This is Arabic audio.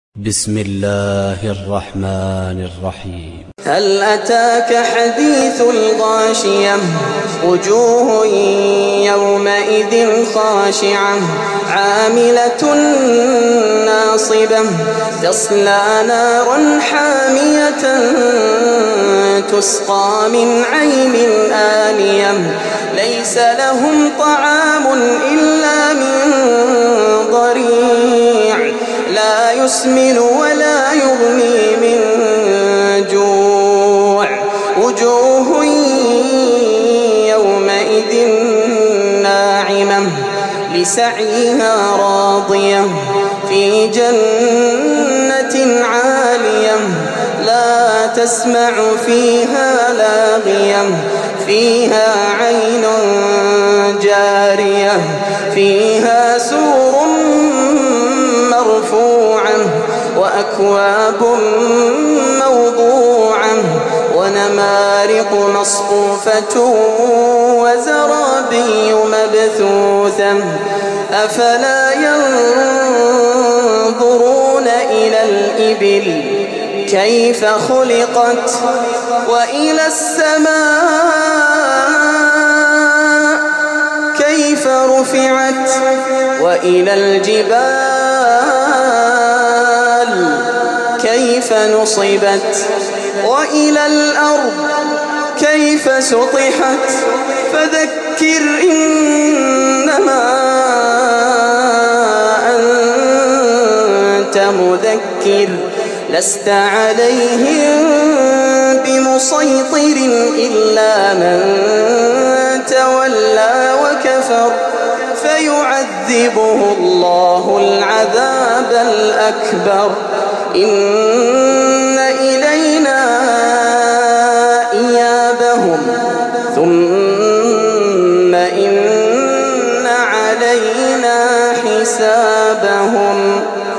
بسم الله الرحمن الرحيم. هل أتاك حديث الغاشية؟ وجوه يومئذ خاشعة عاملة ناصبة تصلى نارا حامية تسقى من عين آنية ليس لهم طعام إلا من ضريع لا يسمن ولا يغني من جوع وجوه يومئذ ناعمة لسعيها راضية في جنة عالية لا تسمع فيها لاغية فيها عين جارية فيها سور مرفوعة وأكواب موضوعة ونمارق مصفوفة وزرابي مبثوثة أفلا ينظرون إلى الإبل كيف خلقت وإلى السماء كيف رفعت وإلى الجبال كيف نصبت وإلى الأرض كيف سطحت فذكر إنما أنت مذكر لست عليهم بمسيطر إلا من تولى وكفر فيعذبه الله العذاب الأكبر إن إلينا إيابهم ثم إن علينا حسابهم.